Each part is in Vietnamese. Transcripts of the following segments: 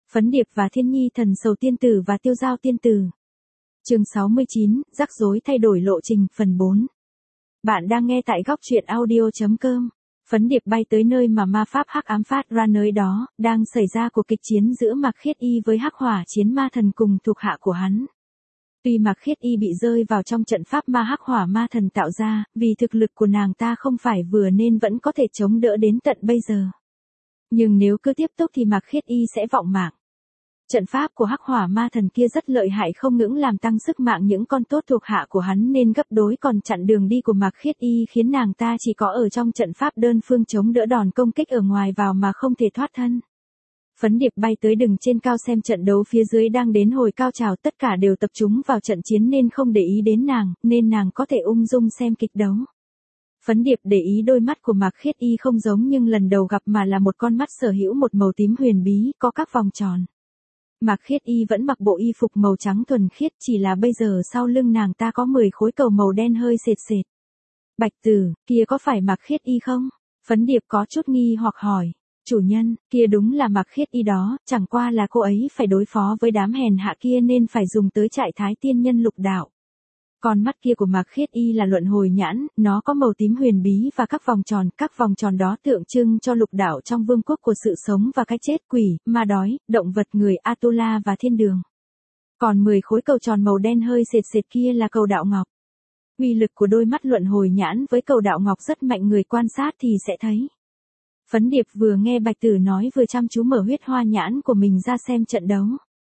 Phấn Điệp và Thiên Nhi thần sầu tiên tử và Tiêu Giao tiên tử. Chương 69, rắc rối thay đổi lộ trình, phần 4. Bạn đang nghe tại góc truyện audio.com. Phấn Điệp bay tới nơi mà ma pháp hắc ám phát ra, nơi đó đang xảy ra cuộc kịch chiến giữa Mạc Khiết Y với Hắc Hỏa Chiến Ma Thần cùng thuộc hạ của hắn. Tuy Mạc Khiết Y bị rơi vào trong trận pháp ma Hắc Hỏa Ma Thần tạo ra, vì thực lực của nàng ta không phải vừa nên vẫn có thể chống đỡ đến tận bây giờ. Nhưng nếu cứ tiếp tục thì Mạc Khiết Y sẽ vọng mạng. Trận pháp của Hắc Hỏa Ma Thần kia rất lợi hại, không những làm tăng sức mạng những con tốt thuộc hạ của hắn nên gấp đôi, còn chặn đường đi của Mạc Khiết Y, khiến nàng ta chỉ có ở trong trận pháp đơn phương chống đỡ đòn công kích ở ngoài vào mà không thể thoát thân. Phấn Điệp bay tới đường trên cao xem trận đấu phía dưới đang đến hồi cao trào, tất cả đều tập trung vào trận chiến nên không để ý đến nàng, nên nàng có thể ung dung xem kịch đấu. Phấn Điệp để ý đôi mắt của Mạc Khiết Y không giống nhưng lần đầu gặp mà là một con mắt sở hữu một màu tím huyền bí, có các vòng tròn. Mạc Khiết Y vẫn mặc bộ y phục màu trắng thuần khiết, chỉ là bây giờ sau lưng nàng ta có 10 khối cầu màu đen hơi sệt sệt. Bạch Tử, kia có phải Mạc Khiết Y không? Phấn Điệp có chút nghi hoặc hỏi. Chủ nhân, kia đúng là Mạc Khiết Y đó, chẳng qua là cô ấy phải đối phó với đám hèn hạ kia nên phải dùng tới Trại Thái Tiên Nhân Lục Đạo. Con mắt kia của Mạc Khiết Y là luận hồi nhãn, nó có màu tím huyền bí và các vòng tròn đó tượng trưng cho lục đạo trong vương quốc của sự sống và cái chết, quỷ, ma đói, động vật, người, Atula và thiên đường. Còn 10 khối cầu tròn màu đen hơi sệt sệt kia là cầu đạo ngọc. Uy lực của đôi mắt luận hồi nhãn với cầu đạo ngọc rất mạnh, người quan sát thì sẽ thấy. Phấn Điệp vừa nghe Bạch Tử nói vừa chăm chú mở huyết hoa nhãn của mình ra xem trận đấu.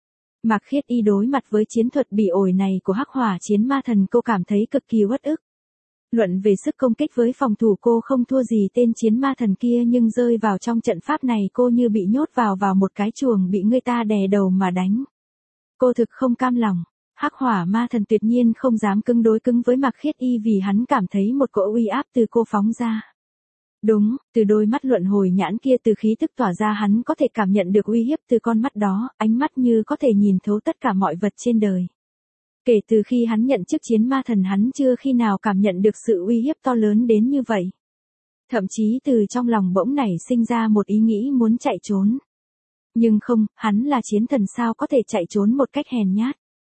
Mạc Khiết Y đối mặt với chiến thuật bị ổi này của Hắc Hỏa Chiến Ma Thần, cô cảm thấy cực kỳ uất ức. Luận về sức công kích với phòng thủ cô không thua gì tên chiến ma thần kia, nhưng rơi vào trong trận pháp này cô như bị nhốt vào một cái chuồng bị người ta đè đầu mà đánh. Cô thực không cam lòng. Hắc Hỏa Ma Thần tuyệt nhiên không dám đối cứng với Mạc Khiết Y vì hắn cảm thấy một cỗ uy áp từ cô phóng ra. Đúng, từ đôi mắt luận hồi nhãn kia, từ khí tức tỏa ra, hắn có thể cảm nhận được uy hiếp từ con mắt đó, ánh mắt như có thể nhìn thấu tất cả mọi vật trên đời. Kể từ khi hắn nhận chức chiến ma thần, hắn chưa khi nào cảm nhận được sự uy hiếp to lớn đến như vậy. Thậm chí từ trong lòng bỗng nảy sinh ra một ý nghĩ muốn chạy trốn. Nhưng không, hắn là chiến thần sao có thể chạy trốn một cách hèn nhát.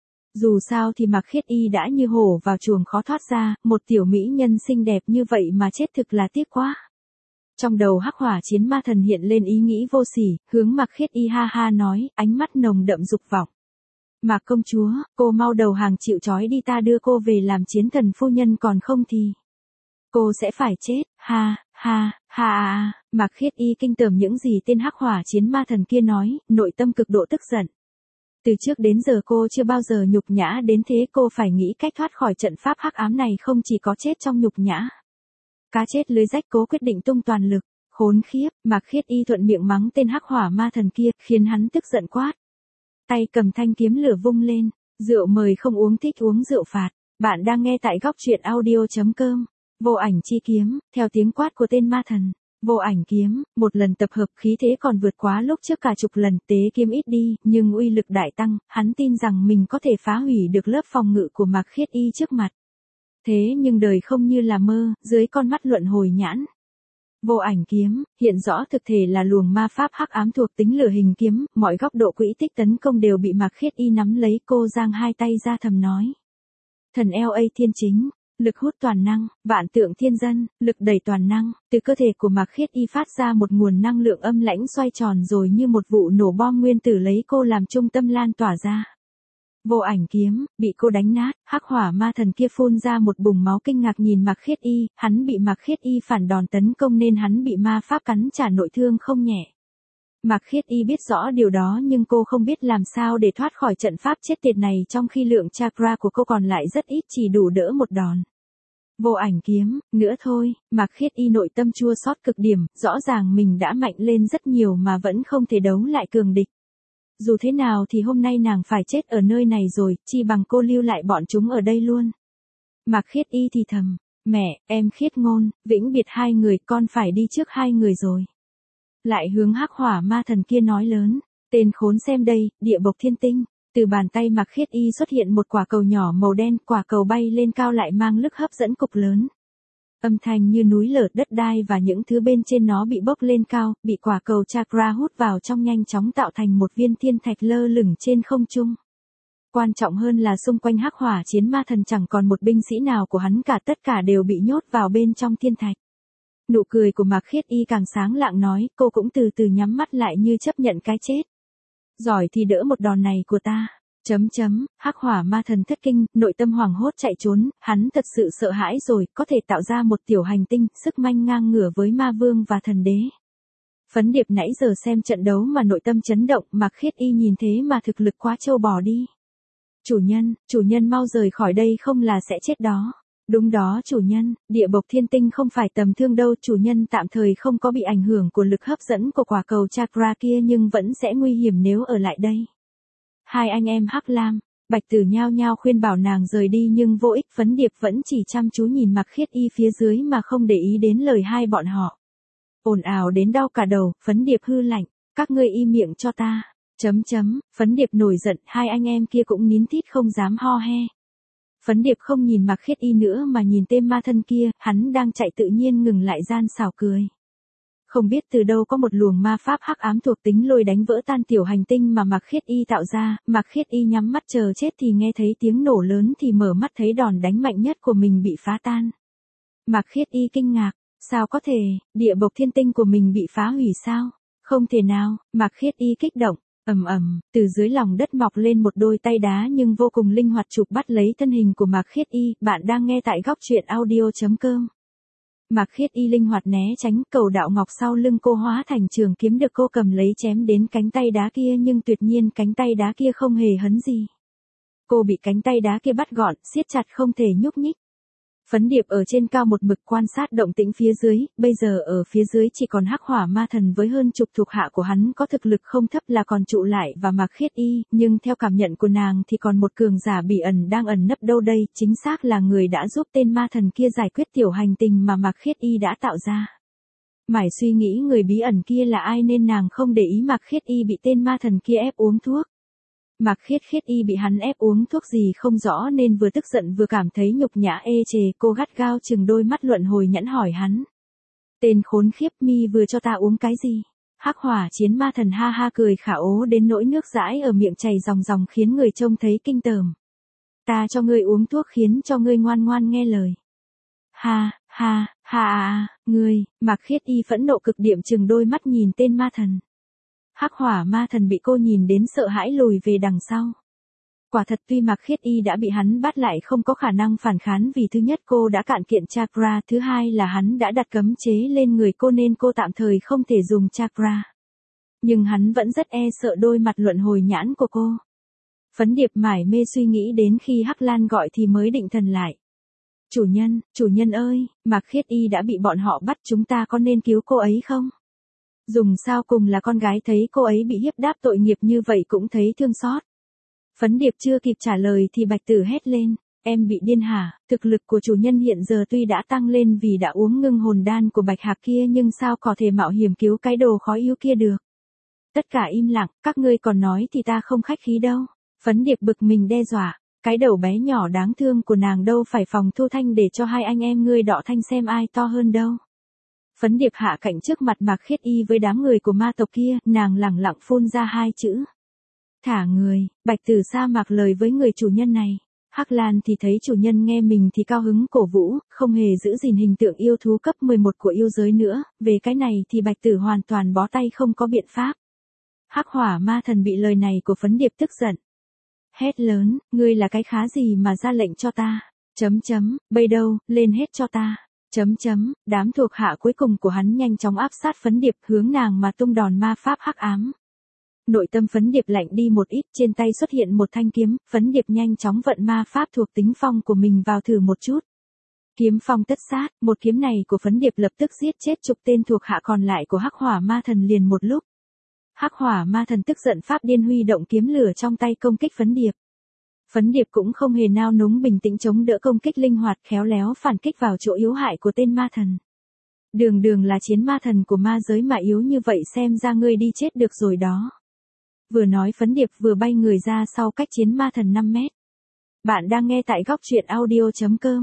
Dù sao thì Mạc Khiết Y đã như hổ vào chuồng khó thoát ra, một tiểu mỹ nhân xinh đẹp như vậy mà chết thực là tiếc quá. Trong đầu Hắc Hỏa Chiến Ma Thần hiện lên ý nghĩ vô sỉ, hướng Mạc Khiết Y ha ha nói, ánh mắt nồng đậm dục vọng. Mạc công chúa, cô mau đầu hàng chịu trói đi, ta đưa cô về làm chiến thần phu nhân, còn không thì cô sẽ phải chết. Ha, ha, ha. Mạc Khiết Y kinh tởm những gì tên Hắc Hỏa Chiến Ma Thần kia nói, nội tâm cực độ tức giận. Từ trước đến giờ cô chưa bao giờ nhục nhã đến thế, cô phải nghĩ cách thoát khỏi trận pháp hắc ám này, không chỉ có chết trong nhục nhã. Cá chết lưới rách, cố quyết định tung toàn lực. Khốn khiếp, Mạc Khiết Y thuận miệng mắng tên Hắc Hỏa Ma Thần kia, khiến hắn tức giận quát. Tay cầm thanh kiếm lửa vung lên, rượu mời không uống, thích uống rượu phạt. Bạn đang nghe tại góc truyện audio.com. Vô ảnh chi kiếm, theo tiếng quát của tên ma thần. Vô ảnh kiếm, một lần tập hợp khí thế còn vượt quá lúc trước cả chục lần, tế kiếm ít đi, nhưng uy lực đại tăng, hắn tin rằng mình có thể phá hủy được lớp phòng ngự của Mạc Khiết Y trước mặt. Thế nhưng đời không như là mơ, dưới con mắt luận hồi nhãn. Vô ảnh kiếm, hiện rõ thực thể là luồng ma pháp hắc ám thuộc tính lửa hình kiếm, mọi góc độ quỹ tích tấn công đều bị Mạc Khiết Y nắm lấy. Cô giang hai tay ra thầm nói. Thần LA thiên chính, lực hút toàn năng, vạn tượng thiên dân, lực đẩy toàn năng, từ cơ thể của Mạc Khiết Y phát ra một nguồn năng lượng âm lãnh xoay tròn rồi như một vụ nổ bom nguyên tử lấy cô làm trung tâm lan tỏa ra. Vô ảnh kiếm, bị cô đánh nát, Hắc Hỏa Ma Thần kia phun ra một bùng máu, kinh ngạc nhìn Mạc Khiết Y, hắn bị Mạc Khiết Y phản đòn tấn công nên hắn bị ma pháp cắn trả, nội thương không nhẹ. Mạc Khiết Y biết rõ điều đó nhưng cô không biết làm sao để thoát khỏi trận pháp chết tiệt này, trong khi lượng chakra của cô còn lại rất ít, chỉ đủ đỡ một đòn. Vô ảnh kiếm, nữa thôi, Mạc Khiết Y nội tâm chua xót cực điểm, rõ ràng mình đã mạnh lên rất nhiều mà vẫn không thể đấu lại cường địch. Dù thế nào thì hôm nay nàng phải chết ở nơi này rồi, chi bằng cô lưu lại bọn chúng ở đây luôn. Mạc Khiết Y thì thầm, mẹ, em Khiết Ngôn, vĩnh biệt hai người, con phải đi trước hai người rồi. Lại hướng Hắc Hỏa Ma Thần kia nói lớn, tên khốn xem đây, địa bộc thiên tinh. Từ bàn tay Mạc Khiết Y xuất hiện một quả cầu nhỏ màu đen, quả cầu bay lên cao lại mang lực hấp dẫn cực lớn. Âm thanh như núi lở đất đai và những thứ bên trên nó bị bốc lên cao, bị quả cầu chakra hút vào trong nhanh chóng tạo thành một viên thiên thạch lơ lửng trên không trung. Quan trọng hơn là xung quanh hắc hỏa chiến ma thần chẳng còn một binh sĩ nào của hắn cả, tất cả đều bị nhốt vào bên trong thiên thạch. Nụ cười của Mạc Khiết Y càng sáng lạng nói, cô cũng từ từ nhắm mắt lại như chấp nhận cái chết. Giỏi thì đỡ một đòn này của ta. Hắc hỏa ma thần thất kinh, nội tâm hoảng hốt chạy trốn, hắn thật sự sợ hãi rồi, có thể tạo ra một tiểu hành tinh, sức manh ngang ngửa với ma vương và thần đế. Phấn Điệp nãy giờ xem trận đấu mà nội tâm chấn động, Mạc Khiết Y nhìn thế mà thực lực quá trâu bò đi. Chủ nhân mau rời khỏi đây không là sẽ chết đó. Đúng đó chủ nhân, địa bộc thiên tinh không phải tầm thương đâu, chủ nhân tạm thời không có bị ảnh hưởng của lực hấp dẫn của quả cầu chakra kia nhưng vẫn sẽ nguy hiểm nếu ở lại đây. Hai anh em Hắc Lam, Bạch Tử nhao nhao khuyên bảo nàng rời đi nhưng vô ích, Phấn Điệp vẫn chỉ chăm chú nhìn Mạc Khiết Y phía dưới mà không để ý đến lời hai bọn họ. Ồn ào đến đau cả đầu, Phấn Điệp hư lạnh, các ngươi im miệng cho ta. Phấn Điệp nổi giận, hai anh em kia cũng nín thít không dám ho he. Phấn Điệp không nhìn Mạc Khiết Y nữa mà nhìn tên ma thân kia, hắn đang chạy tự nhiên ngừng lại gian xảo cười. Không biết từ đâu có một luồng ma pháp hắc ám thuộc tính lôi đánh vỡ tan tiểu hành tinh mà Mạc Khiết Y tạo ra, Mạc Khiết Y nhắm mắt chờ chết thì nghe thấy tiếng nổ lớn thì mở mắt thấy đòn đánh mạnh nhất của mình bị phá tan. Mạc Khiết Y kinh ngạc, sao có thể, địa bộc thiên tinh của mình bị phá hủy sao? Không thể nào, Mạc Khiết Y kích động. Từ dưới lòng đất mọc lên một đôi tay đá nhưng vô cùng linh hoạt chụp bắt lấy thân hình của Mạc Khiết Y, bạn đang nghe tại góc truyện audio.com. Mạc Khiết Y linh hoạt né tránh, cầu đạo ngọc sau lưng cô hóa thành trường kiếm được cô cầm lấy chém đến cánh tay đá kia nhưng tuyệt nhiên cánh tay đá kia không hề hấn gì. Cô bị cánh tay đá kia bắt gọn, siết chặt không thể nhúc nhích. Phấn Điệp ở trên cao một mực quan sát động tĩnh phía dưới, bây giờ ở phía dưới chỉ còn hắc hỏa ma thần với hơn chục thuộc hạ của hắn có thực lực không thấp là còn trụ lại và Mạc Khiết Y, nhưng theo cảm nhận của nàng thì còn một cường giả bí ẩn đang ẩn nấp đâu đây, chính xác là người đã giúp tên ma thần kia giải quyết tiểu hành tinh mà Mạc Khiết Y đã tạo ra. Mải suy nghĩ người bí ẩn kia là ai nên nàng không để ý Mạc Khiết Y bị tên ma thần kia ép uống thuốc. Mạc Khiết Y bị hắn ép uống thuốc gì không rõ nên vừa tức giận vừa cảm thấy nhục nhã ê chề, cô gắt gao chừng đôi mắt luận hồi nhẫn hỏi hắn. Tên khốn khiếp, mi vừa cho ta uống cái gì? Hắc hỏa chiến ma thần ha ha cười khả ố đến nỗi nước dãi ở miệng chảy ròng ròng khiến người trông thấy kinh tởm. Ta cho ngươi uống thuốc khiến cho ngươi ngoan ngoan nghe lời. Ngươi, Mạc Khiết Y phẫn nộ cực điểm chừng đôi mắt nhìn tên ma thần. Hắc hỏa ma thần bị cô nhìn đến sợ hãi lùi về đằng sau. Quả thật tuy Mạc Khiết Y đã bị hắn bắt lại không có khả năng phản kháng vì thứ nhất cô đã cạn kiện chakra, thứ hai là hắn đã đặt cấm chế lên người cô nên cô tạm thời không thể dùng chakra. Nhưng hắn vẫn rất e sợ đôi mặt luận hồi nhãn của cô. Phấn Điệp mải mê suy nghĩ đến khi Hắc Lan gọi thì mới định thần lại. Chủ nhân ơi, Mạc Khiết Y đã bị bọn họ bắt, chúng ta có nên cứu cô ấy không? Dùng sao cùng là con gái thấy cô ấy bị hiếp đáp tội nghiệp như vậy cũng thấy thương xót. Phấn Điệp chưa kịp trả lời thì Bạch Tử hét lên, em bị điên hả, thực lực của chủ nhân hiện giờ tuy đã tăng lên vì đã uống ngưng hồn đan của Bạch Hạc kia nhưng sao có thể mạo hiểm cứu cái đồ khó yêu kia được. Tất cả im lặng, các ngươi còn nói thì ta không khách khí đâu. Phấn Điệp bực mình đe dọa, cái đầu bé nhỏ đáng thương của nàng đâu phải phòng thu thanh để cho hai anh em ngươi đọ thanh xem ai to hơn đâu. Phấn Điệp hạ cạnh trước mặt Mạc Khiết Y với đám người của ma tộc kia, nàng lẳng lặng phun ra hai chữ. Thả người, Bạch Tử sa mạc lời với người chủ nhân này. Hắc Lan thì thấy chủ nhân nghe mình thì cao hứng cổ vũ, không hề giữ gìn hình tượng yêu thú cấp 11 của yêu giới nữa, về cái này thì Bạch Tử hoàn toàn bó tay không có biện pháp. Hắc hỏa ma thần bị lời này của Phấn Điệp tức giận. Hét lớn, ngươi là cái khá gì mà ra lệnh cho ta? Bây đâu, lên hết cho ta. Đám thuộc hạ cuối cùng của hắn nhanh chóng áp sát Phấn Điệp hướng nàng mà tung đòn ma pháp hắc ám. Nội tâm Phấn Điệp lạnh đi một ít, trên tay xuất hiện một thanh kiếm, Phấn Điệp nhanh chóng vận ma pháp thuộc tính phong của mình vào thử một chút. Kiếm phong tất sát, một kiếm này của Phấn Điệp lập tức giết chết chục tên thuộc hạ còn lại của Hắc Hỏa Ma Thần liền một lúc. Hắc Hỏa Ma Thần tức giận pháp điên huy động kiếm lửa trong tay công kích Phấn Điệp. Phấn Điệp cũng không hề nao núng, bình tĩnh chống đỡ công kích linh hoạt khéo léo phản kích vào chỗ yếu hại của tên ma thần. Đường là chiến ma thần của ma giới mà yếu như vậy xem ra ngươi đi chết được rồi đó. Vừa nói Phấn Điệp vừa bay người ra sau cách chiến ma thần 5 mét. Bạn đang nghe tại góc truyện audio.com.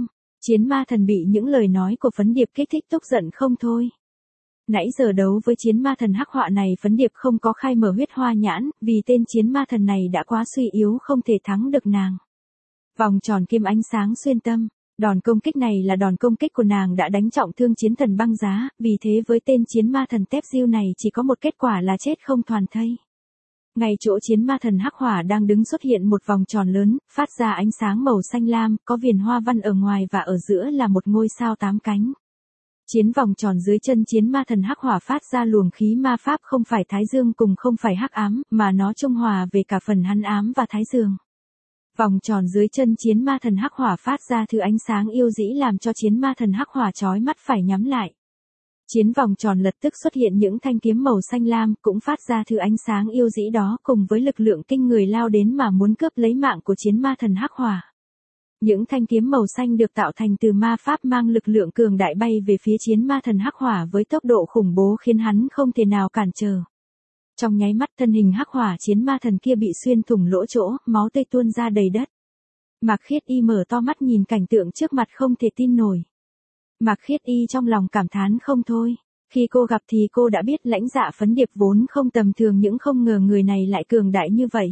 Chiến ma thần bị những lời nói của Phấn Điệp kích thích tức giận không thôi. Nãy giờ đấu với chiến ma thần hắc họa này Phấn Điệp không có khai mở huyết hoa nhãn, vì tên chiến ma thần này đã quá suy yếu không thể thắng được nàng. Vòng tròn kim ánh sáng xuyên tâm, đòn công kích này là đòn công kích của nàng đã đánh trọng thương chiến thần băng giá, vì thế với tên chiến ma thần tép diêu này chỉ có một kết quả là chết không toàn thây. Ngay chỗ chiến ma thần hắc hỏa đang đứng xuất hiện một vòng tròn lớn, phát ra ánh sáng màu xanh lam, có viền hoa văn ở ngoài và ở giữa là một ngôi sao 8 cánh. Chiến vòng tròn dưới chân chiến ma thần hắc hỏa phát ra luồng khí ma pháp không phải thái dương cùng không phải hắc ám, mà nó trung hòa về cả phần hắn ám và thái dương. Vòng tròn dưới chân chiến ma thần hắc hỏa phát ra thứ ánh sáng yêu dĩ làm cho chiến ma thần hắc hỏa chói mắt phải nhắm lại. Chiến vòng tròn lập tức xuất hiện những thanh kiếm màu xanh lam cũng phát ra thứ ánh sáng yêu dĩ đó cùng với lực lượng kinh người lao đến mà muốn cướp lấy mạng của chiến ma thần hắc hỏa. Những thanh kiếm màu xanh được tạo thành từ ma pháp mang lực lượng cường đại bay về phía chiến ma thần hắc hỏa với tốc độ khủng bố khiến hắn không thể nào cản trở. Trong nháy mắt thân hình hắc hỏa chiến ma thần kia bị xuyên thủng lỗ chỗ, máu tươi tuôn ra đầy đất. Mạc Khiết Y mở to mắt nhìn cảnh tượng trước mặt không thể tin nổi. Mạc Khiết Y trong lòng cảm thán không thôi. Khi cô gặp thì cô đã biết Lãnh Dạ Phấn Điệp vốn không tầm thường nhưng không ngờ người này lại cường đại như vậy.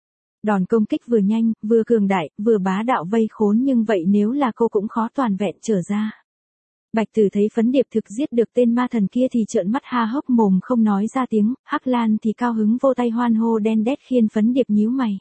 Đòn công kích vừa nhanh, vừa cường đại, vừa bá đạo vây khốn nhưng vậy nếu là cô cũng khó toàn vẹn trở ra. Bạch Tử thấy Phấn Điệp thực giết được tên ma thần kia thì trợn mắt ha hốc mồm không nói ra tiếng, Hắc Lan thì cao hứng vô tay hoan hô đen đét khiến Phấn Điệp nhíu mày.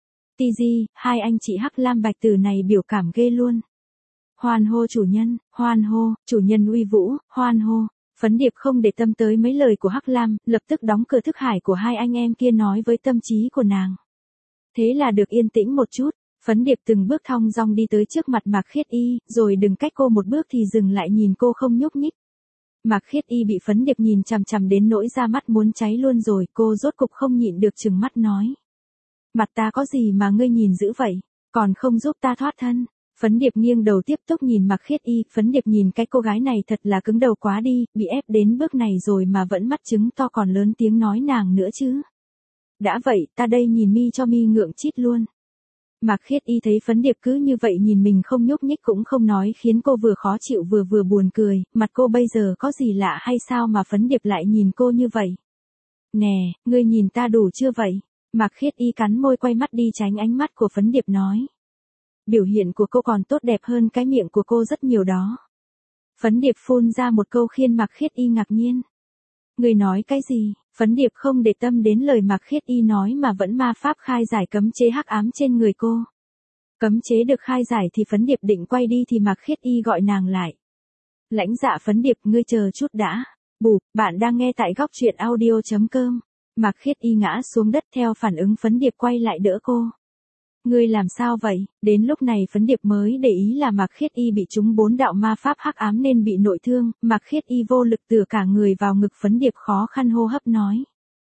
Tiji, hai anh chị Hắc Lam Bạch Tử này biểu cảm ghê luôn. Hoan hô chủ nhân, hoan hô, chủ nhân uy vũ, hoan hô. Phấn Điệp không để tâm tới mấy lời của Hắc Lam, lập tức đóng cửa thức hải của hai anh em kia nói với tâm trí của nàng. Thế là được yên tĩnh một chút, Phấn Điệp từng bước thong dong đi tới trước mặt Mạc Khiết Y, rồi đừng cách cô một bước thì dừng lại nhìn cô không nhúc nhích. Mạc Khiết Y bị Phấn Điệp nhìn chằm chằm đến nỗi da mắt muốn cháy luôn rồi, cô rốt cục không nhịn được trừng mắt nói. Mặt ta có gì mà ngươi nhìn dữ vậy, còn không giúp ta thoát thân. Phấn Điệp nghiêng đầu tiếp tục nhìn Mạc Khiết Y, Phấn Điệp nhìn cái cô gái này thật là cứng đầu quá đi, bị ép đến bước này rồi mà vẫn mắt trứng to còn lớn tiếng nói nàng nữa chứ. Đã vậy, ta đây nhìn mi cho mi ngượng chít luôn. Mạc Khiết Y thấy Phấn Điệp cứ như vậy nhìn mình không nhúc nhích cũng không nói khiến cô vừa khó chịu vừa buồn cười, mặt cô bây giờ có gì lạ hay sao mà Phấn Điệp lại nhìn cô như vậy? Nè, ngươi nhìn ta đủ chưa vậy? Mạc Khiết Y cắn môi quay mắt đi tránh ánh mắt của Phấn Điệp nói. Biểu hiện của cô còn tốt đẹp hơn cái miệng của cô rất nhiều đó. Phấn Điệp phun ra một câu khiến Mạc Khiết Y ngạc nhiên. Người nói cái gì? Phấn Điệp không để tâm đến lời Mạc Khiết Y nói mà vẫn ma pháp khai giải cấm chế hắc ám trên người cô. Cấm chế được khai giải thì Phấn Điệp định quay đi thì Mạc Khiết Y gọi nàng lại. Lãnh Dạ Phấn Điệp, ngươi chờ chút đã. Bụp, bạn đang nghe tại góc truyện audio.com. Mạc Khiết Y ngã xuống đất theo phản ứng Phấn Điệp quay lại đỡ cô. Ngươi làm sao vậy? Đến lúc này Phấn Điệp mới để ý là Mạc Khiết Y bị trúng 4 đạo ma pháp hắc ám nên bị nội thương, Mạc Khiết Y vô lực tựa cả người vào ngực Phấn Điệp khó khăn hô hấp nói.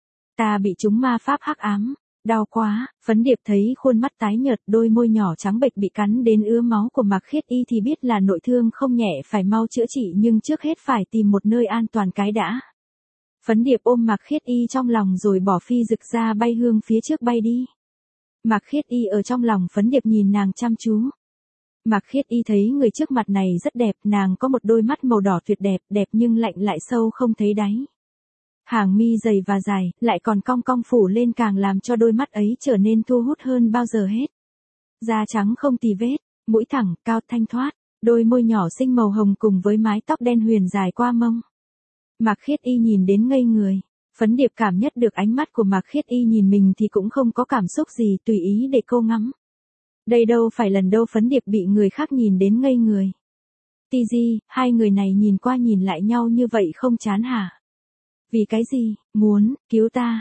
Ta bị trúng ma pháp hắc ám, đau quá. Phấn Điệp thấy khuôn mắt tái nhợt, đôi môi nhỏ trắng bệch bị cắn đến ứa máu của Mạc Khiết Y thì biết là nội thương không nhẹ phải mau chữa trị nhưng trước hết phải tìm một nơi an toàn cái đã. Phấn Điệp ôm Mạc Khiết Y trong lòng rồi bỏ phi rực ra bay hương phía trước bay đi. Mạc Khiết Y ở trong lòng Phấn Điệp nhìn nàng chăm chú. Mạc Khiết Y thấy người trước mặt này rất đẹp, nàng có một đôi mắt màu đỏ tuyệt đẹp, đẹp nhưng lạnh lại sâu không thấy đáy. Hàng mi dày và dài, lại còn cong cong phủ lên càng làm cho đôi mắt ấy trở nên thu hút hơn bao giờ hết. Da trắng không tì vết, mũi thẳng, cao thanh thoát, đôi môi nhỏ xinh màu hồng cùng với mái tóc đen huyền dài qua mông. Mạc Khiết Y nhìn đến ngây người. Phấn Điệp cảm nhận được ánh mắt của Mạc Khiết Y nhìn mình thì cũng không có cảm xúc gì, tùy ý để cô ngắm. Đây đâu phải lần đâu Phấn Điệp bị người khác nhìn đến ngây người. Tiji, hai người này nhìn qua nhìn lại nhau như vậy không chán hả? Vì cái gì? Muốn cứu ta?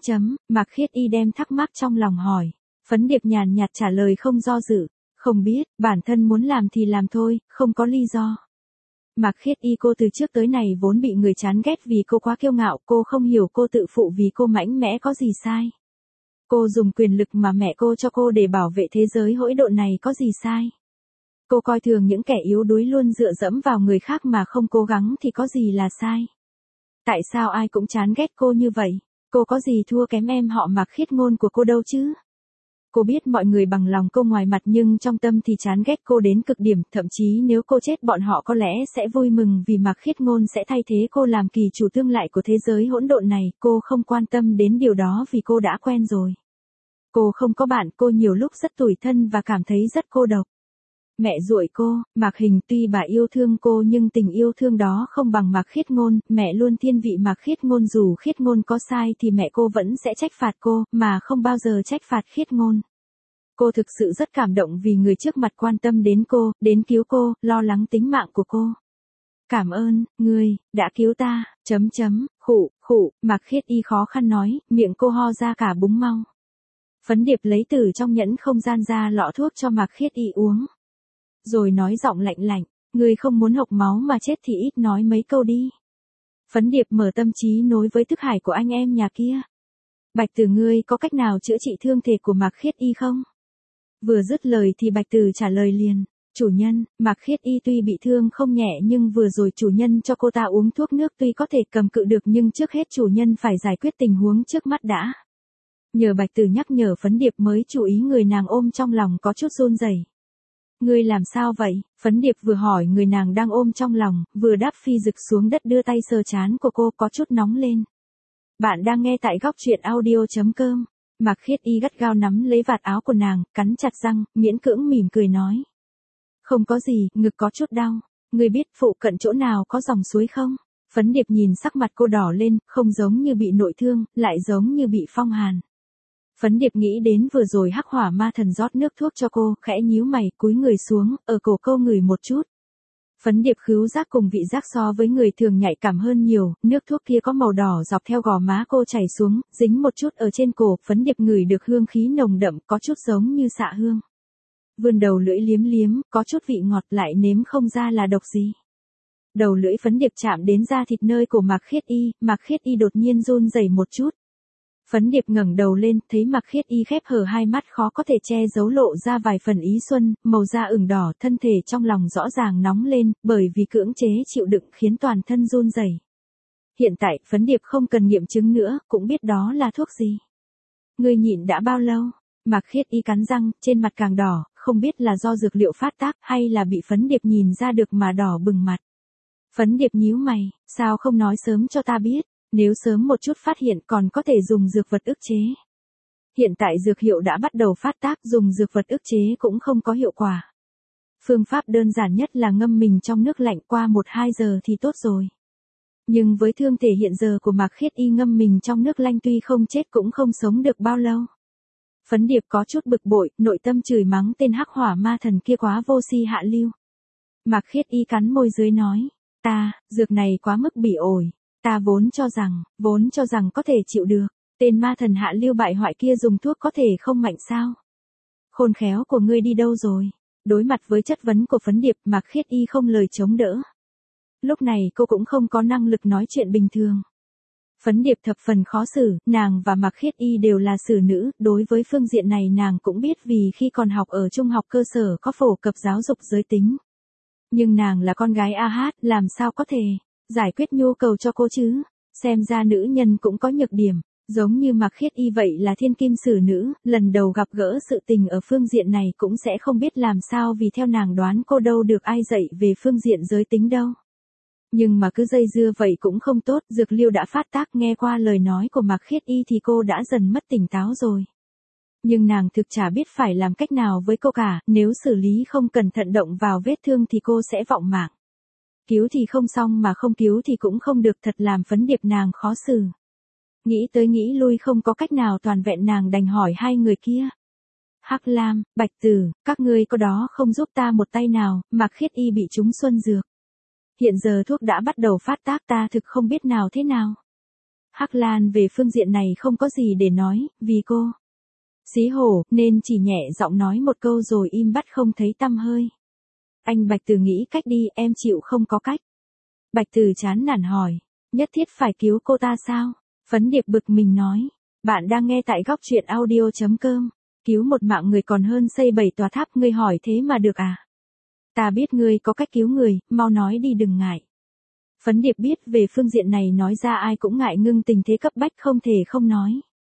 Mạc Khiết Y đem thắc mắc trong lòng hỏi. Phấn Điệp nhàn nhạt trả lời không do dự. Không biết, bản thân muốn làm thì làm thôi, không có lý do. Mạc Khiết Y cô từ trước tới này vốn bị người chán ghét vì cô quá kiêu ngạo, cô không hiểu cô tự phụ vì cô mạnh mẽ có gì sai. Cô dùng quyền lực mà mẹ cô cho cô để bảo vệ thế giới hỗn độn này có gì sai. Cô coi thường những kẻ yếu đuối luôn dựa dẫm vào người khác mà không cố gắng thì có gì là sai. Tại sao ai cũng chán ghét cô như vậy? Cô có gì thua kém em họ Mạc Khiết Ngôn của cô đâu chứ? Cô biết mọi người bằng lòng cô ngoài mặt nhưng trong tâm thì chán ghét cô đến cực điểm, thậm chí nếu cô chết bọn họ có lẽ sẽ vui mừng vì Mạc Khiết Ngôn sẽ thay thế cô làm kỳ chủ tương lại của thế giới hỗn độn này, cô không quan tâm đến điều đó vì cô đã quen rồi. Cô không có bạn, cô nhiều lúc rất tủi thân và cảm thấy rất cô độc. Mẹ ruội cô, Mạc Hình tuy bà yêu thương cô nhưng tình yêu thương đó không bằng Mạc Khiết Ngôn, mẹ luôn thiên vị Mạc Khiết Ngôn dù Khiết Ngôn có sai thì mẹ cô vẫn sẽ trách phạt cô, mà không bao giờ trách phạt Khiết Ngôn. Cô thực sự rất cảm động vì người trước mặt quan tâm đến cô, đến cứu cô, lo lắng tính mạng của cô. Cảm ơn, ngươi, đã cứu ta, khụ, Mạc Khiết Y khó khăn nói, miệng cô ho ra cả búng mau. Phấn Điệp lấy từ trong nhẫn không gian ra lọ thuốc cho Mạc Khiết Y uống. Rồi nói giọng lạnh lạnh, ngươi không muốn hộc máu mà chết thì ít nói mấy câu đi. Phấn Điệp mở tâm trí nối với thức hải của anh em nhà kia. Bạch Tử ngươi có cách nào chữa trị thương thể của Mạc Khiết Y không? Vừa dứt lời thì Bạch Tử trả lời liền, chủ nhân, Mạc Khiết Y tuy bị thương không nhẹ nhưng vừa rồi chủ nhân cho cô ta uống thuốc nước tuy có thể cầm cự được nhưng trước hết chủ nhân phải giải quyết tình huống trước mắt đã. Nhờ Bạch Tử nhắc nhở Phấn Điệp mới chú ý người nàng ôm trong lòng có chút run rẩy. Ngươi làm sao vậy? Phấn Điệp vừa hỏi người nàng đang ôm trong lòng, vừa đáp phi rực xuống đất đưa tay sờ trán của cô có chút nóng lên. Bạn đang nghe tại góc truyện audio.com. Mạc Khiết Y gắt gao nắm lấy vạt áo của nàng, cắn chặt răng, miễn cưỡng mỉm cười nói. Không có gì, ngực có chút đau. Ngươi biết phụ cận chỗ nào có dòng suối không? Phấn Điệp nhìn sắc mặt cô đỏ lên, không giống như bị nội thương, lại giống như bị phong hàn. Phấn Điệp nghĩ đến vừa rồi Hắc Hỏa Ma Thần rót nước thuốc cho cô, khẽ nhíu mày, cúi người xuống, ở cổ cô ngửi một chút. Phấn Điệp khứu giác cùng vị giác so với người thường nhạy cảm hơn nhiều, nước thuốc kia có màu đỏ dọc theo gò má cô chảy xuống, dính một chút ở trên cổ, Phấn Điệp ngửi được hương khí nồng đậm, có chút giống như xạ hương. Vươn đầu lưỡi liếm liếm, có chút vị ngọt lại nếm không ra là độc gì. Đầu lưỡi Phấn Điệp chạm đến da thịt nơi của Mạc Khiết Y đột nhiên run rẩy một chút. Phấn Điệp ngẩng đầu lên, thấy Mạc Khiết Y khép hờ hai mắt khó có thể che giấu lộ ra vài phần ý xuân, màu da ửng đỏ, thân thể trong lòng rõ ràng nóng lên, bởi vì cưỡng chế chịu đựng khiến toàn thân run rẩy. Hiện tại, Phấn Điệp không cần nghiệm chứng nữa, cũng biết đó là thuốc gì. Ngươi nhịn đã bao lâu? Mạc Khiết Y cắn răng, trên mặt càng đỏ, không biết là do dược liệu phát tác hay là bị Phấn Điệp nhìn ra được mà đỏ bừng mặt. Phấn Điệp nhíu mày, sao không nói sớm cho ta biết? Nếu sớm một chút phát hiện còn có thể dùng dược vật ức chế. Hiện tại dược hiệu đã bắt đầu phát tác, dùng dược vật ức chế cũng không có hiệu quả. Phương pháp đơn giản nhất là ngâm mình trong nước lạnh qua 1-2 giờ thì tốt rồi. Nhưng với thương thể hiện giờ của Mạc Khiết Y ngâm mình trong nước lạnh tuy không chết cũng không sống được bao lâu. Phấn Điệp có chút bực bội, nội tâm chửi mắng tên Hắc Hỏa Ma Thần kia quá vô si hạ lưu. Mạc Khiết Y cắn môi dưới nói, dược này quá mức bỉ ổi. Ta vốn cho rằng có thể chịu được, tên ma thần hạ lưu bại hoại kia dùng thuốc có thể không mạnh sao? Khôn khéo của ngươi đi đâu rồi? Đối mặt với chất vấn của Phấn Điệp, Mạc Khiết Y không lời chống đỡ. Lúc này cô cũng không có năng lực nói chuyện bình thường. Phấn Điệp thập phần khó xử, nàng và Mạc Khiết Y đều là xử nữ, đối với phương diện này nàng cũng biết vì khi còn học ở trung học cơ sở có phổ cập giáo dục giới tính. Nhưng nàng là con gái A Hát, làm sao có thể giải quyết nhu cầu cho cô chứ? Xem ra nữ nhân cũng có nhược điểm, giống như Mạc Khiết Y vậy là thiên kim xử nữ, lần đầu gặp gỡ sự tình ở phương diện này cũng sẽ không biết làm sao vì theo nàng đoán cô đâu được ai dạy về phương diện giới tính đâu. Nhưng mà cứ dây dưa vậy cũng không tốt, dược liêu đã phát tác, nghe qua lời nói của Mạc Khiết Y thì cô đã dần mất tỉnh táo rồi. Nhưng nàng thực chả biết phải làm cách nào với cô cả, nếu xử lý không cẩn thận động vào vết thương thì cô sẽ vọng mạng. Cứu thì không xong mà không cứu thì cũng không được, thật làm Phấn Điệp nàng khó xử. Nghĩ tới nghĩ lui không có cách nào toàn vẹn, nàng đành hỏi hai người kia. Hắc Lam, Bạch Tử, các ngươi có đó không giúp ta một tay nào? Mạc Khiết Y bị trúng xuân dược. Hiện giờ thuốc đã bắt đầu phát tác, ta thực không biết nào thế nào. Hắc Lan về phương diện này không có gì để nói, vì cô xí hổ, nên chỉ nhẹ giọng nói một câu rồi im bặt không thấy tăm hơi. Anh Bạch Tử nghĩ cách đi, em chịu không có cách. Bạch Tử chán nản hỏi, nhất thiết phải cứu cô ta sao? Phấn Điệp bực mình nói, bạn đang nghe tại góc truyện audio.com, cứu một mạng người còn hơn xây 7 tòa tháp, ngươi hỏi thế mà được à? Ta biết ngươi có cách cứu người, mau nói đi đừng ngại. Phấn Điệp biết về phương diện này nói ra ai cũng ngại ngưng, tình thế cấp bách không thể không nói.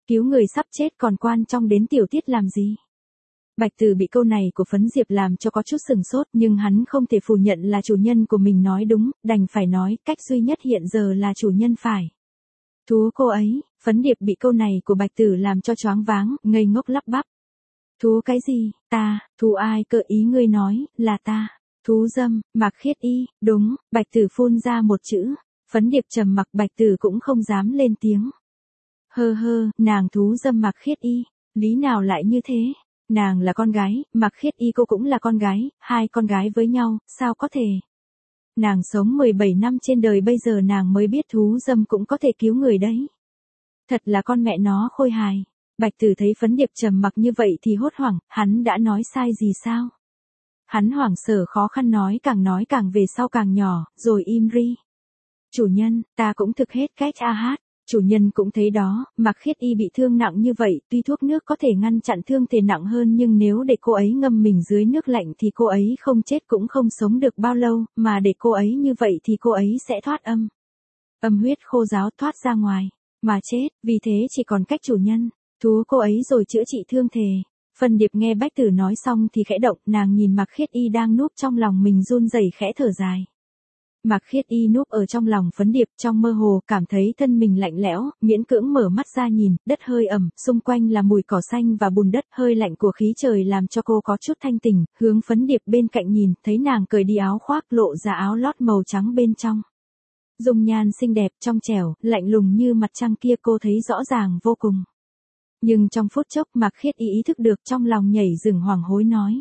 Cứu người sắp chết còn quan trọng đến tiểu tiết làm gì? Bạch Tử bị câu này của Phấn Diệp làm cho có chút sừng sốt, nhưng hắn không thể phủ nhận là chủ nhân của mình nói đúng, đành phải nói, cách duy nhất hiện giờ là chủ nhân phải thú cô ấy. Phấn Điệp bị câu này của Bạch Tử làm cho choáng váng, ngây ngốc lắp bắp. Thú cái gì? Ta, thú ai cơ? Ý ngươi nói, là ta. Thú dâm. Mạc Khiết Y, đúng. Bạch Tử phun ra một chữ. Phấn Điệp trầm mặc, Bạch Tử cũng không dám lên tiếng. Hơ, nàng thú dâm Mạc Khiết Y, lý nào lại như thế? Nàng là con gái, Mạc Khiết Y cô cũng là con gái, hai con gái với nhau, sao có thể? Nàng sống 17 năm trên đời, bây giờ nàng mới biết thú dâm cũng có thể cứu người đấy. Thật là con mẹ nó khôi hài. Bạch Tử thấy Phấn Điệp trầm mặc như vậy thì hốt hoảng, hắn đã nói sai gì sao? Hắn hoảng sở khó khăn nói càng về sau càng nhỏ, rồi im ri. Chủ nhân, ta cũng thực hết cách a hát. Chủ nhân cũng thấy đó, Mạc Khiết Y bị thương nặng như vậy, tuy thuốc nước có thể ngăn chặn thương thể nặng hơn, nhưng nếu để cô ấy ngâm mình dưới nước lạnh thì cô ấy không chết cũng không sống được bao lâu, mà để cô ấy như vậy thì cô ấy sẽ thoát âm huyết khô ráo thoát ra ngoài, mà chết, vì thế chỉ còn cách chủ nhân thú cô ấy rồi chữa trị thương thể. Phần Điệp nghe Bách Tử nói xong thì khẽ động, nàng nhìn Mạc Khiết Y đang núp trong lòng mình run rẩy khẽ thở dài. Mạc Khiết Y núp ở trong lòng Phấn Điệp, trong mơ hồ cảm thấy thân mình lạnh lẽo, miễn cưỡng mở mắt ra nhìn, đất hơi ẩm, xung quanh là mùi cỏ xanh và bùn đất, hơi lạnh của khí trời làm cho cô có chút thanh tỉnh, hướng Phấn Điệp bên cạnh nhìn, thấy nàng cởi đi áo khoác, lộ ra áo lót màu trắng bên trong. Dung nhan xinh đẹp, trong trẻo, lạnh lùng như mặt trăng kia, cô thấy rõ ràng vô cùng. Nhưng trong phút chốc Mạc Khiết Y ý thức được, trong lòng nhảy dựng hoảng hối nói.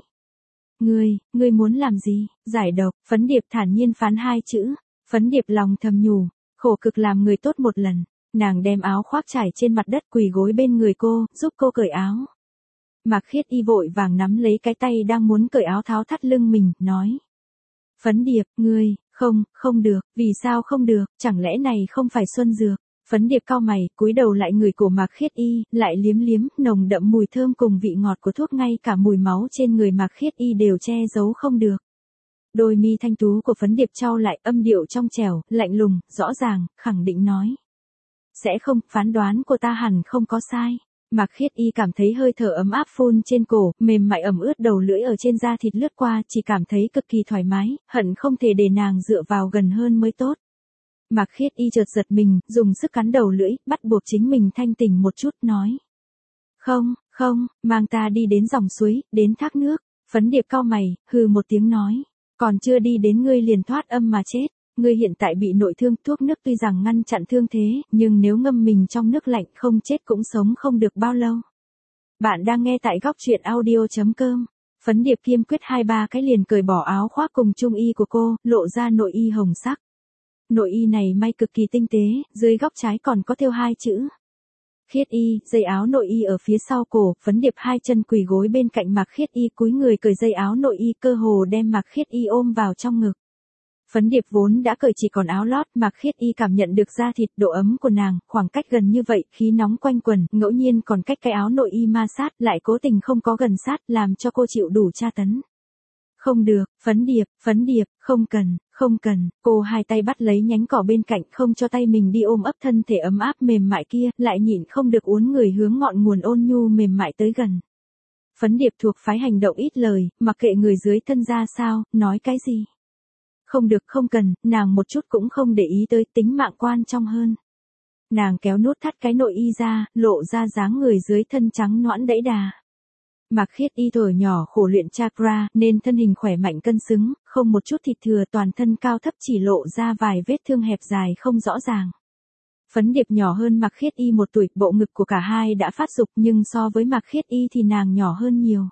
Ngươi muốn làm gì? Giải độc. Phấn Điệp thản nhiên phán hai chữ. Phấn Điệp lòng thầm nhủ, khổ cực làm người tốt một lần. Nàng đem áo khoác trải trên mặt đất, quỳ gối bên người cô, giúp cô cởi áo. Mạc Khiết Y vội vàng nắm lấy cái tay đang muốn cởi áo tháo thắt lưng mình, nói. Phấn Điệp, ngươi, không được, vì sao không được, chẳng lẽ này không phải xuân dược? Phấn Điệp cau mày, cúi đầu lại người của Mạc Khiết Y, lại liếm nồng đậm mùi thơm cùng vị ngọt của thuốc, ngay cả mùi máu trên người Mạc Khiết Y đều che giấu không được. Đôi mi thanh tú của Phấn Điệp chau lại, âm điệu trong trẻo, lạnh lùng, rõ ràng, khẳng định nói. Sẽ không, phán đoán của ta hẳn không có sai. Mạc Khiết Y cảm thấy hơi thở ấm áp phun trên cổ, mềm mại ẩm ướt đầu lưỡi ở trên da thịt lướt qua, chỉ cảm thấy cực kỳ thoải mái, hận không thể để nàng dựa vào gần hơn mới tốt. Mạc Khiết Y chợt giật mình, dùng sức cắn đầu lưỡi, bắt buộc chính mình thanh tỉnh một chút, nói. Không, mang ta đi đến dòng suối, đến thác nước. Phấn Điệp cau mày, hừ một tiếng nói. Còn chưa đi đến ngươi liền thoát âm mà chết. Ngươi hiện tại bị nội thương, thuốc nước tuy rằng ngăn chặn thương thế, nhưng nếu ngâm mình trong nước lạnh không chết cũng sống không được bao lâu. Bạn đang nghe tại góc truyện audio.com. Phấn Điệp kiên quyết 2-3 cái liền cởi bỏ áo khoác cùng trung y của cô, lộ ra nội y hồng sắc. Nội y này may cực kỳ tinh tế, dưới góc trái còn có thêu hai chữ. Khiết Y, dây áo nội y ở phía sau cổ, Phấn Điệp hai chân quỳ gối bên cạnh Mạc Khiết Y, cúi người cởi dây áo nội y, cơ hồ đem Mạc Khiết Y ôm vào trong ngực. Phấn Điệp vốn đã cởi chỉ còn áo lót, Mạc Khiết Y cảm nhận được da thịt, độ ấm của nàng, khoảng cách gần như vậy, khí nóng quanh quần, ngẫu nhiên còn cách cái áo nội y ma sát, lại cố tình không có gần sát, làm cho cô chịu đủ tra tấn. Không được, Phấn Điệp, không cần, cô hai tay bắt lấy nhánh cỏ bên cạnh, không cho tay mình đi ôm ấp thân thể ấm áp mềm mại kia, lại nhịn không được uốn người hướng ngọn nguồn ôn nhu mềm mại tới gần. Phấn Điệp thuộc phái hành động ít lời, mặc kệ người dưới thân ra sao, nói cái gì. Không được, không cần, nàng một chút cũng không để ý tới, tính mạng quan trọng hơn. Nàng kéo nút thắt cái nội y ra, lộ ra dáng người dưới thân trắng nõn đẫy đà. Mạc Khiết Y thuở nhỏ khổ luyện chakra, nên thân hình khỏe mạnh cân xứng, không một chút thịt thừa, toàn thân cao thấp chỉ lộ ra vài vết thương hẹp dài không rõ ràng. Phấn Điệp nhỏ hơn Mạc Khiết Y 1 tuổi, bộ ngực của cả hai đã phát dục, nhưng so với Mạc Khiết Y thì nàng nhỏ hơn nhiều.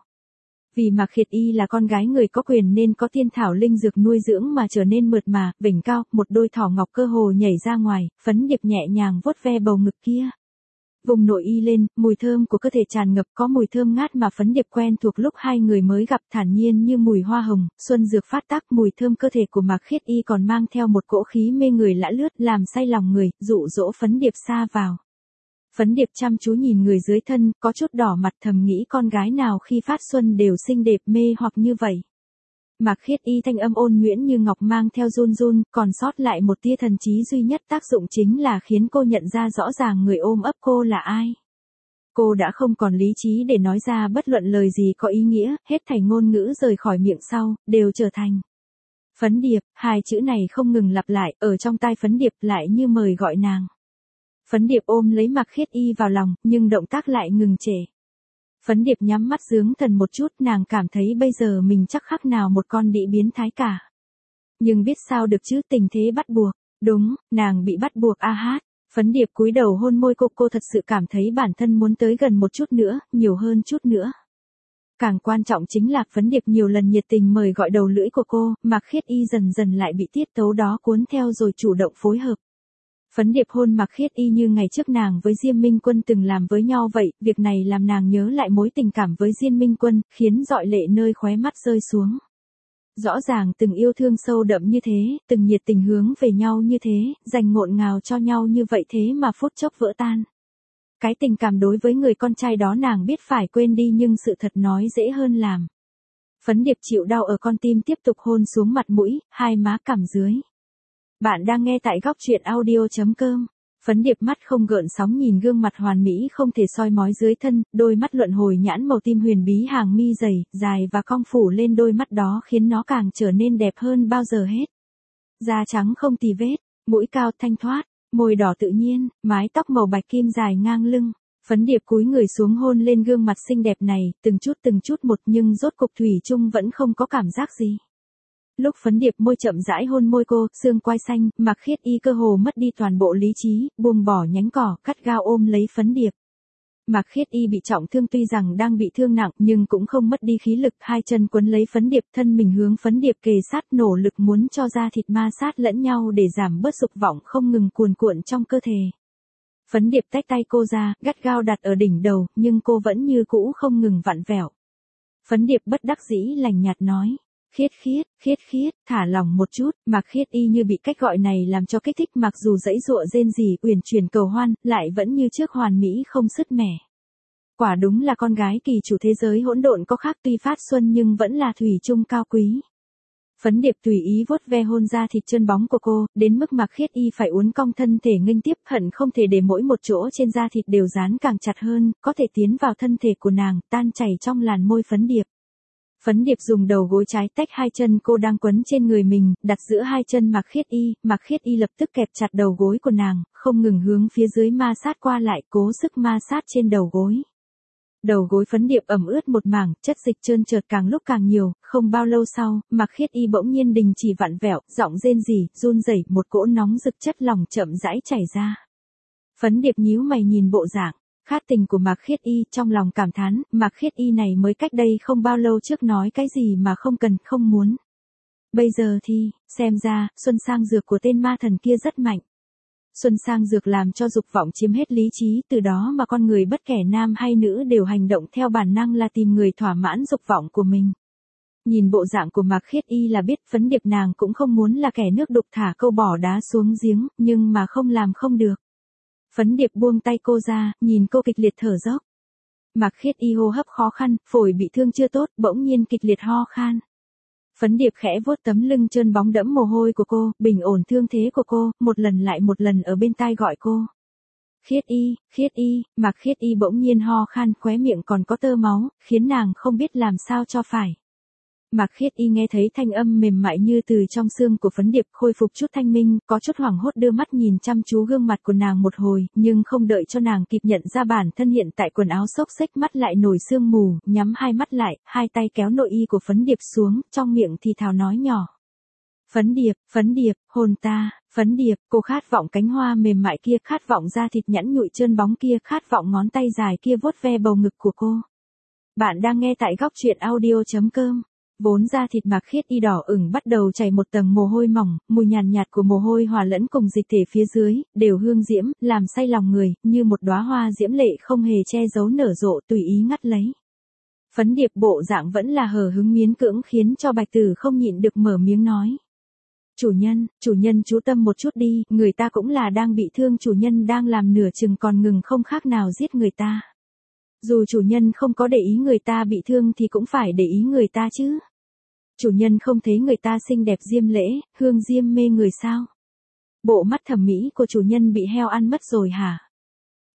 Vì Mạc Khiết Y là con gái người có quyền nên có tiên thảo linh dược nuôi dưỡng mà trở nên mượt mà, vểnh cao, một đôi thỏ ngọc cơ hồ nhảy ra ngoài, Phấn Điệp nhẹ nhàng vuốt ve bầu ngực kia. Vùng nội y lên, mùi thơm của cơ thể tràn ngập, có mùi thơm ngát mà Phấn Điệp quen thuộc lúc hai người mới gặp, thản nhiên như mùi hoa hồng, xuân dược phát tác, mùi thơm cơ thể của Mạc Khiết Y còn mang theo một cỗ khí mê người lã lướt, làm say lòng người, dụ dỗ Phấn Điệp xa vào. Phấn Điệp chăm chú nhìn người dưới thân, có chút đỏ mặt, thầm nghĩ con gái nào khi phát xuân đều xinh đẹp mê hoặc như vậy. Mạc Khiết Y thanh âm ôn nhuyễn như ngọc mang theo run run, còn sót lại một tia thần trí duy nhất, tác dụng chính là khiến cô nhận ra rõ ràng người ôm ấp cô là ai. Cô đã không còn lý trí để nói ra bất luận lời gì có ý nghĩa, hết thảy ngôn ngữ rời khỏi miệng sau, đều trở thành Phấn Điệp, hai chữ này không ngừng lặp lại, ở trong tai Phấn Điệp lại như mời gọi nàng. Phấn Điệp ôm lấy Mạc Khiết Y vào lòng, nhưng động tác lại ngừng trệ. Phấn Điệp nhắm mắt dưỡng thần một chút, nàng cảm thấy bây giờ mình chắc khác nào một con đĩ biến thái cả. Nhưng biết sao được chứ, tình thế bắt buộc. Đúng, nàng bị bắt buộc a hát. Phấn Điệp cúi đầu hôn môi cô thật sự cảm thấy bản thân muốn tới gần một chút nữa, nhiều hơn chút nữa. Càng quan trọng chính là Phấn Điệp nhiều lần nhiệt tình mời gọi đầu lưỡi của cô, Mạc Khiết Y dần dần lại bị tiết tấu đó cuốn theo rồi chủ động phối hợp. Phấn Điệp hôn Mạc Khiết Y như ngày trước nàng với Diêm Minh Quân từng làm với nhau vậy, việc này làm nàng nhớ lại mối tình cảm với Diêm Minh Quân, khiến dọi lệ nơi khóe mắt rơi xuống. Rõ ràng từng yêu thương sâu đậm như thế, từng nhiệt tình hướng về nhau như thế, dành ngọt ngào cho nhau như vậy thế mà phút chốc vỡ tan. Cái tình cảm đối với người con trai đó nàng biết phải quên đi nhưng sự thật nói dễ hơn làm. Phấn Điệp chịu đau ở con tim tiếp tục hôn xuống mặt mũi, hai má cằm dưới. Bạn đang nghe tại góc truyện audio.com. Phấn Điệp mắt không gợn sóng nhìn gương mặt hoàn mỹ không thể soi mói dưới thân, đôi mắt luận hồi nhãn màu tim huyền bí, hàng mi dày, dài và cong phủ lên đôi mắt đó khiến nó càng trở nên đẹp hơn bao giờ hết. Da trắng không tì vết, mũi cao thanh thoát, môi đỏ tự nhiên, mái tóc màu bạch kim dài ngang lưng. Phấn Điệp cúi người xuống hôn lên gương mặt xinh đẹp này, từng chút một nhưng rốt cục thủy chung vẫn không có cảm giác gì. Lúc Phấn Điệp môi chậm rãi hôn môi cô, xương quai xanh, Mạc Khiết Y cơ hồ mất đi toàn bộ lý trí, buông bỏ nhánh cỏ, cắt gao ôm lấy Phấn Điệp. Mạc Khiết Y bị trọng thương, tuy rằng đang bị thương nặng nhưng cũng không mất đi khí lực, hai chân quấn lấy Phấn Điệp, thân mình hướng Phấn Điệp kề sát, nỗ lực muốn cho da thịt ma sát lẫn nhau để giảm bớt dục vọng không ngừng cuồn cuộn trong cơ thể. Phấn Điệp tách tay cô ra, gắt gao đặt ở đỉnh đầu, nhưng cô vẫn như cũ không ngừng vặn vẹo. Phấn Điệp bất đắc dĩ lạnh nhạt nói. Khiết, thả lòng một chút. Mạc Khiết Y như bị cách gọi này làm cho kích thích, mặc dù dãy dụa rên rỉ uyển chuyển cầu hoan, lại vẫn như trước hoàn mỹ không sứt mẻ. Quả đúng là con gái kỳ chủ thế giới hỗn độn có khác, tuy phát xuân nhưng vẫn là thủy chung cao quý. Phấn Điệp tùy ý vuốt ve hôn da thịt trơn bóng của cô, đến mức Mạc Khiết Y phải uốn cong thân thể nghênh tiếp, hận không thể để mỗi một chỗ trên da thịt đều dán càng chặt hơn, có thể tiến vào thân thể của nàng, tan chảy trong làn môi Phấn Điệp. Phấn Điệp dùng đầu gối trái tách hai chân cô đang quấn trên người mình, đặt giữa hai chân Mạc Khiết Y lập tức kẹp chặt đầu gối của nàng, không ngừng hướng phía dưới ma sát qua lại, cố sức ma sát trên đầu gối. Đầu gối Phấn Điệp ẩm ướt một mảng, chất dịch trơn trượt càng lúc càng nhiều, không bao lâu sau, Mạc Khiết Y bỗng nhiên đình chỉ vặn vẹo, giọng rên rỉ, run rẩy, một cỗ nóng rực chất lỏng chậm rãi chảy ra. Phấn Điệp nhíu mày nhìn bộ dạng khát tình của Mạc Khiết Y, trong lòng cảm thán, Mạc Khiết Y này mới cách đây không bao lâu trước nói cái gì mà không cần, không muốn. Bây giờ thì, xem ra, Xuân Sang Dược của tên ma thần kia rất mạnh. Xuân Sang Dược làm cho dục vọng chiếm hết lý trí, từ đó mà con người bất kể nam hay nữ đều hành động theo bản năng là tìm người thỏa mãn dục vọng của mình. Nhìn bộ dạng của Mạc Khiết Y là biết Phấn Điệp nàng cũng không muốn là kẻ nước đục thả câu bỏ đá xuống giếng, nhưng mà không làm không được. Phấn Điệp buông tay cô ra, nhìn cô kịch liệt thở dốc. Mạc Khiết Y hô hấp khó khăn, phổi bị thương chưa tốt, bỗng nhiên kịch liệt ho khan. Phấn Điệp khẽ vuốt tấm lưng trơn bóng đẫm mồ hôi của cô, bình ổn thương thế của cô, một lần lại một lần ở bên tai gọi cô. Khiết Y, Mạc Khiết Y bỗng nhiên ho khan, khóe miệng còn có tơ máu, khiến nàng không biết làm sao cho phải. Mạc Khiết Y nghe thấy thanh âm mềm mại như từ trong xương của Phấn Điệp, khôi phục chút thanh minh, có chút hoảng hốt đưa mắt nhìn chăm chú gương mặt của nàng một hồi, nhưng không đợi cho nàng kịp nhận ra bản thân hiện tại quần áo xốc xếch, mắt lại nổi sương mù, nhắm hai mắt lại, hai tay kéo nội y của Phấn Điệp xuống, trong miệng thì thào nói nhỏ. Phấn Điệp, hôn ta, Phấn Điệp, cô khát vọng cánh hoa mềm mại kia, khát vọng da thịt nhẵn nhụi trơn bóng kia, khát vọng ngón tay dài kia vuốt ve bầu ngực của cô. Bạn đang nghe tại góc truyện audio.com. Vốn da thịt Mạc Khiết Y đỏ ửng bắt đầu chảy một tầng mồ hôi mỏng, mùi nhàn nhạt của mồ hôi hòa lẫn cùng dịch thể phía dưới, đều hương diễm, làm say lòng người, như một đóa hoa diễm lệ không hề che giấu nở rộ, tùy ý ngắt lấy. Phấn Điệp bộ dạng vẫn là hờ hững miễn cưỡng, khiến cho Bạch Tử không nhịn được mở miếng nói. Chủ nhân chú tâm một chút đi, người ta cũng là đang bị thương, chủ nhân đang làm nửa chừng còn ngừng không khác nào giết người ta. Dù chủ nhân không có để ý người ta bị thương thì cũng phải để ý người ta chứ. Chủ nhân không thấy người ta xinh đẹp diêm lễ, hương diêm mê người sao? Bộ mắt thẩm mỹ của chủ nhân bị heo ăn mất rồi hả?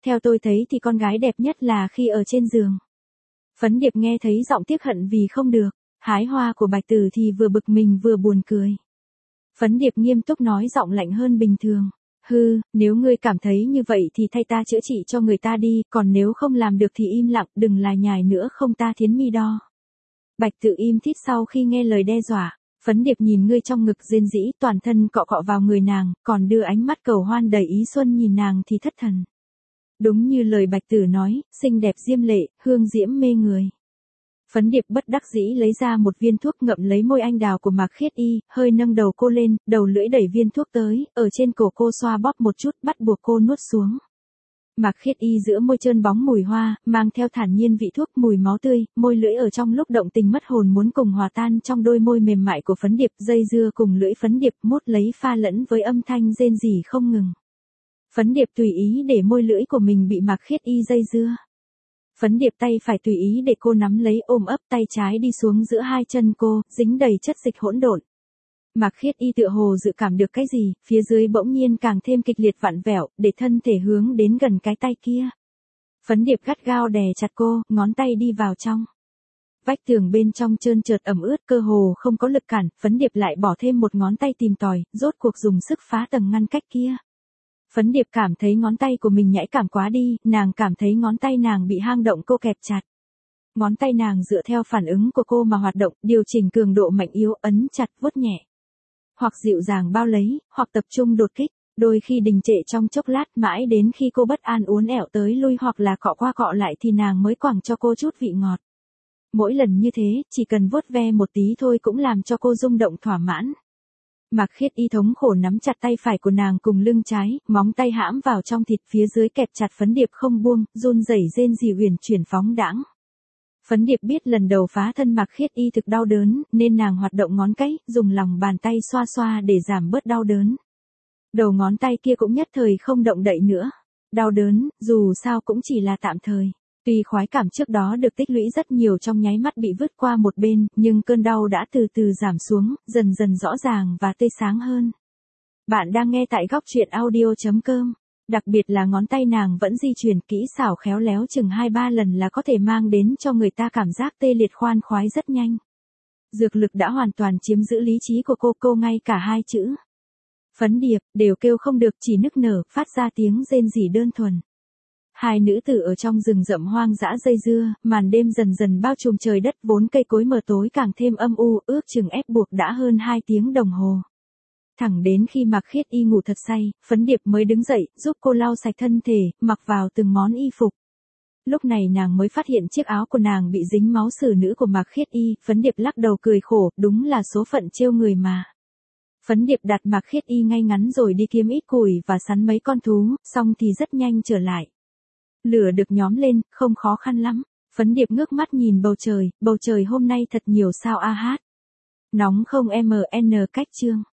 Theo tôi thấy thì con gái đẹp nhất là khi ở trên giường. Phấn Điệp nghe thấy giọng tiếc hận vì không được hái hoa của Bạch Tử thì vừa bực mình vừa buồn cười. Phấn Điệp nghiêm túc nói giọng lạnh hơn bình thường. Nếu ngươi cảm thấy như vậy thì thay ta chữa trị cho người ta đi, còn nếu không làm được thì im lặng, đừng là nhài nữa không ta thiến mi đo. Bạch Tự im thít sau khi nghe lời đe dọa. Phấn Điệp nhìn ngươi trong ngực rên rỉ, toàn thân cọ cọ vào người nàng, còn đưa ánh mắt cầu hoan đầy ý xuân nhìn nàng thì thất thần. Đúng như lời Bạch Tử nói, xinh đẹp diêm lệ, hương diễm mê người. Phấn Điệp bất đắc dĩ lấy ra một viên thuốc, ngậm lấy môi anh đào của Mạc Khiết Y, hơi nâng đầu cô lên, đầu lưỡi đẩy viên thuốc tới, ở trên cổ cô xoa bóp một chút, bắt buộc cô nuốt xuống. Mạc Khiết Y giữa môi trơn bóng mùi hoa, mang theo thản nhiên vị thuốc, mùi máu tươi, môi lưỡi ở trong lúc động tình mất hồn muốn cùng hòa tan trong đôi môi mềm mại của Phấn Điệp, dây dưa cùng lưỡi Phấn Điệp, mốt lấy pha lẫn với âm thanh rên rỉ không ngừng. Phấn Điệp tùy ý để môi lưỡi của mình bị Mạc Khiết Y dây dưa. Phấn Điệp tay phải tùy ý để cô nắm lấy ôm ấp, tay trái đi xuống giữa hai chân cô, dính đầy chất dịch hỗn độn. Mạc Khiết Y tựa hồ dự cảm được cái gì, phía dưới bỗng nhiên càng thêm kịch liệt vặn vẹo, để thân thể hướng đến gần cái tay kia. Phấn Điệp gắt gao đè chặt cô, ngón tay đi vào trong. Vách tường bên trong trơn trượt ẩm ướt, cơ hồ không có lực cản, Phấn Điệp lại bỏ thêm một ngón tay tìm tòi, rốt cuộc dùng sức phá tầng ngăn cách kia. Phấn Điệp cảm thấy ngón tay của mình nhạy cảm quá đi, nàng cảm thấy ngón tay nàng bị hang động cô kẹp chặt. Ngón tay nàng dựa theo phản ứng của cô mà hoạt động, điều chỉnh cường độ mạnh yếu, ấn chặt, vuốt nhẹ. Hoặc dịu dàng bao lấy, hoặc tập trung đột kích, đôi khi đình trệ trong chốc lát, mãi đến khi cô bất an uốn éo tới lui hoặc là cọ qua cọ lại thì nàng mới quẳng cho cô chút vị ngọt. Mỗi lần như thế, chỉ cần vuốt ve một tí thôi cũng làm cho cô rung động thỏa mãn. Mạc Khiết Y thống khổ nắm chặt tay phải của nàng cùng lưng trái, móng tay hãm vào trong thịt phía dưới kẹp chặt Phấn Điệp không buông, run rẩy rên rỉ huyền chuyển phóng đãng. Phấn Điệp biết lần đầu phá thân Mạc Khiết Y thực đau đớn, nên nàng hoạt động ngón cái, dùng lòng bàn tay xoa xoa để giảm bớt đau đớn. Đầu ngón tay kia cũng nhất thời không động đậy nữa. Đau đớn, dù sao cũng chỉ là tạm thời. Tuy khoái cảm trước đó được tích lũy rất nhiều trong nháy mắt bị vứt qua một bên, nhưng cơn đau đã từ từ giảm xuống, dần dần rõ ràng và tươi sáng hơn. Bạn đang nghe tại góc truyện audio.com. Đặc biệt là ngón tay nàng vẫn di chuyển kỹ xảo khéo léo chừng 2-3 lần là có thể mang đến cho người ta cảm giác tê liệt khoan khoái rất nhanh. Dược lực đã hoàn toàn chiếm giữ lý trí của cô ngay cả hai chữ. Phấn Điệp, đều kêu không được, chỉ nức nở, phát ra tiếng rên rỉ đơn thuần. Hai nữ tử ở trong rừng rậm hoang dã dây dưa, màn đêm dần dần bao trùm trời đất, vốn cây cối mờ tối càng thêm âm u, ước chừng ép buộc đã hơn 2 tiếng đồng hồ. Thẳng đến khi Mạc Khiết Y ngủ thật say, Phấn Điệp mới đứng dậy, giúp cô lau sạch thân thể, mặc vào từng món y phục. Lúc này nàng mới phát hiện chiếc áo của nàng bị dính máu xử nữ của Mạc Khiết Y, Phấn Điệp lắc đầu cười khổ, đúng là số phận trêu người mà. Phấn Điệp đặt Mạc Khiết Y ngay ngắn rồi đi kiếm ít củi và sắn mấy con thú, xong thì rất nhanh trở lại. Lửa được nhóm lên, không khó khăn lắm. Phấn Điệp ngước mắt nhìn bầu trời hôm nay thật nhiều sao a hát. Nóng không MN cách chương.